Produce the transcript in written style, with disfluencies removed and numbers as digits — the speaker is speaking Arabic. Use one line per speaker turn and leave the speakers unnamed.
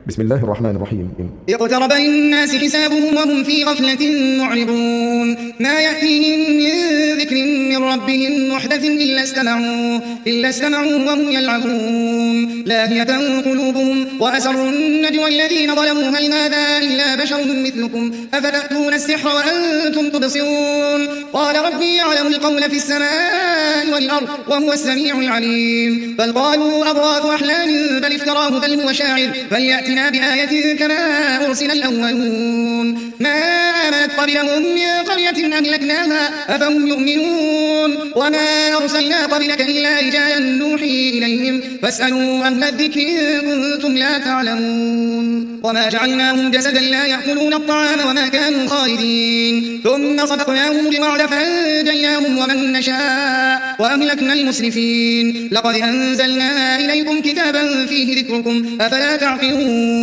بسم الله الرحمن الرحيم.
اقترب للناس حسابهم وهم في غفلة معرضون ما يأتيهم من ذكر من ربهم محدث إلا استمعوا وهم يلعبون لاهية قلوبهم وأسروا النجوى الذين ظلموا هل هذا إلا بشر مثلكم أفتأتون السحر وأنتم تبصرون قال ربي يعلم القول في السماء والأرض وهو السميع العليم بل قالوا أضغاث أحلام بل افتراه بل هو شاعر فليأتنا بآية كما أرسل الأولون ما آمنت قبلهم من قرية أهلكناها أفهم يؤمنون وما أرسلنا قبلك إلا رجالا نوحي إليهم فاسألوا أهل الذكر إن كنتم لا تعلمون وما جعلناهم جسدا لا يأكلون الطعام وما كانوا خالدين ثم صدقناهم بالوعد فأنجيناهم ومن نشاء وأهلكنا المسرفين لقد أنزلنا إليكم كتابا فيه ذكركم أفلا تعقلون